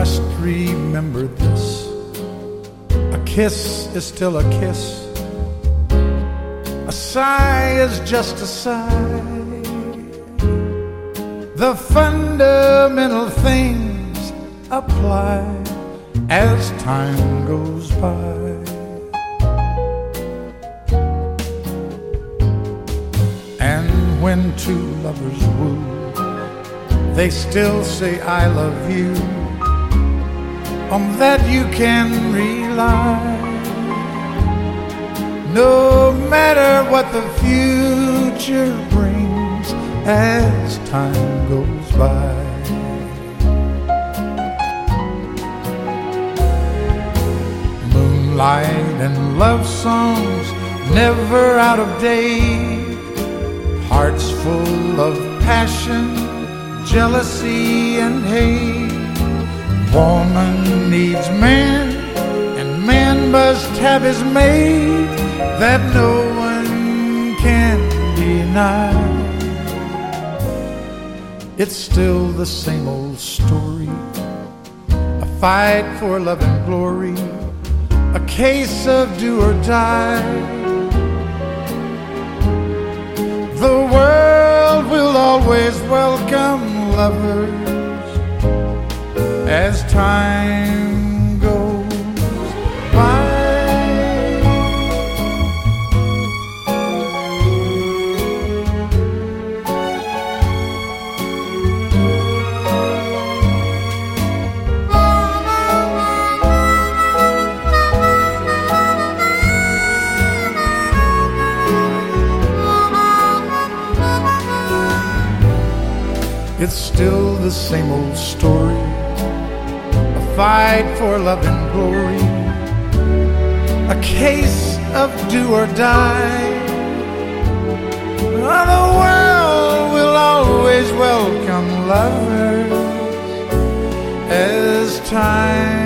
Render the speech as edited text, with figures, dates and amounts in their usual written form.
must remember this: a kiss is still a kiss, a sigh is just a sigh. The fundamental things apply as time goes by. And when two lovers woo, they still say I love you. On that you can rely, no matter what the future brings as time goes by. Moonlight and love songs never out of date, hearts full of passion, jealousy and hate. Woman needs man, and man must have his mate, that no one can deny. It's still the same old story, a fight for love and glory, a case of do or die. The world will always welcome lovers as time goes by. It's still the same old story, a fight for love and glory, a case of do or die. The world will always welcome lovers as time